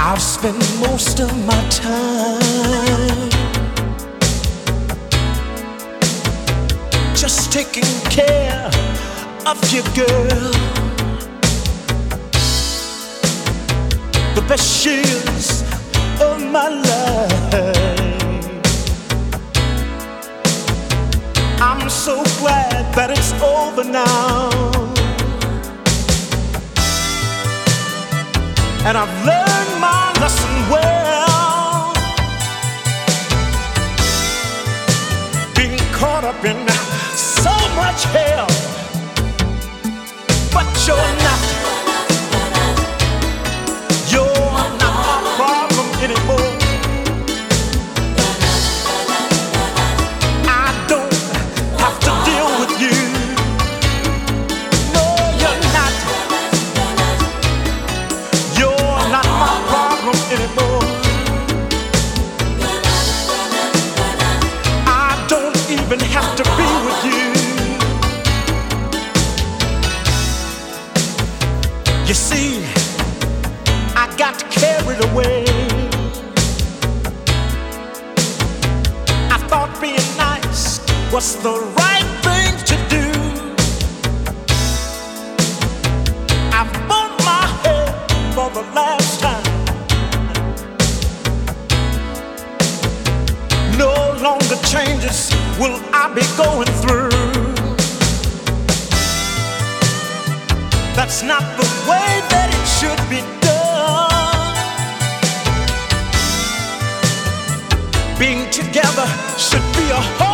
I've spent most of my time just taking care of you, girl. The best years of my life. I'm so glad that it's over now, and I've learned my lesson well. Being caught up in so much hell, but you're not my problem anymore. I don't have to deal with you. No, you're not. You're not my problem anymore. I don't even have to be with you. You see, I got carried away. I thought being nice was the right thing to do. I've bumped my head for the last time. No longer changes will I be going through. That's not the way that it should be done. Being together should be a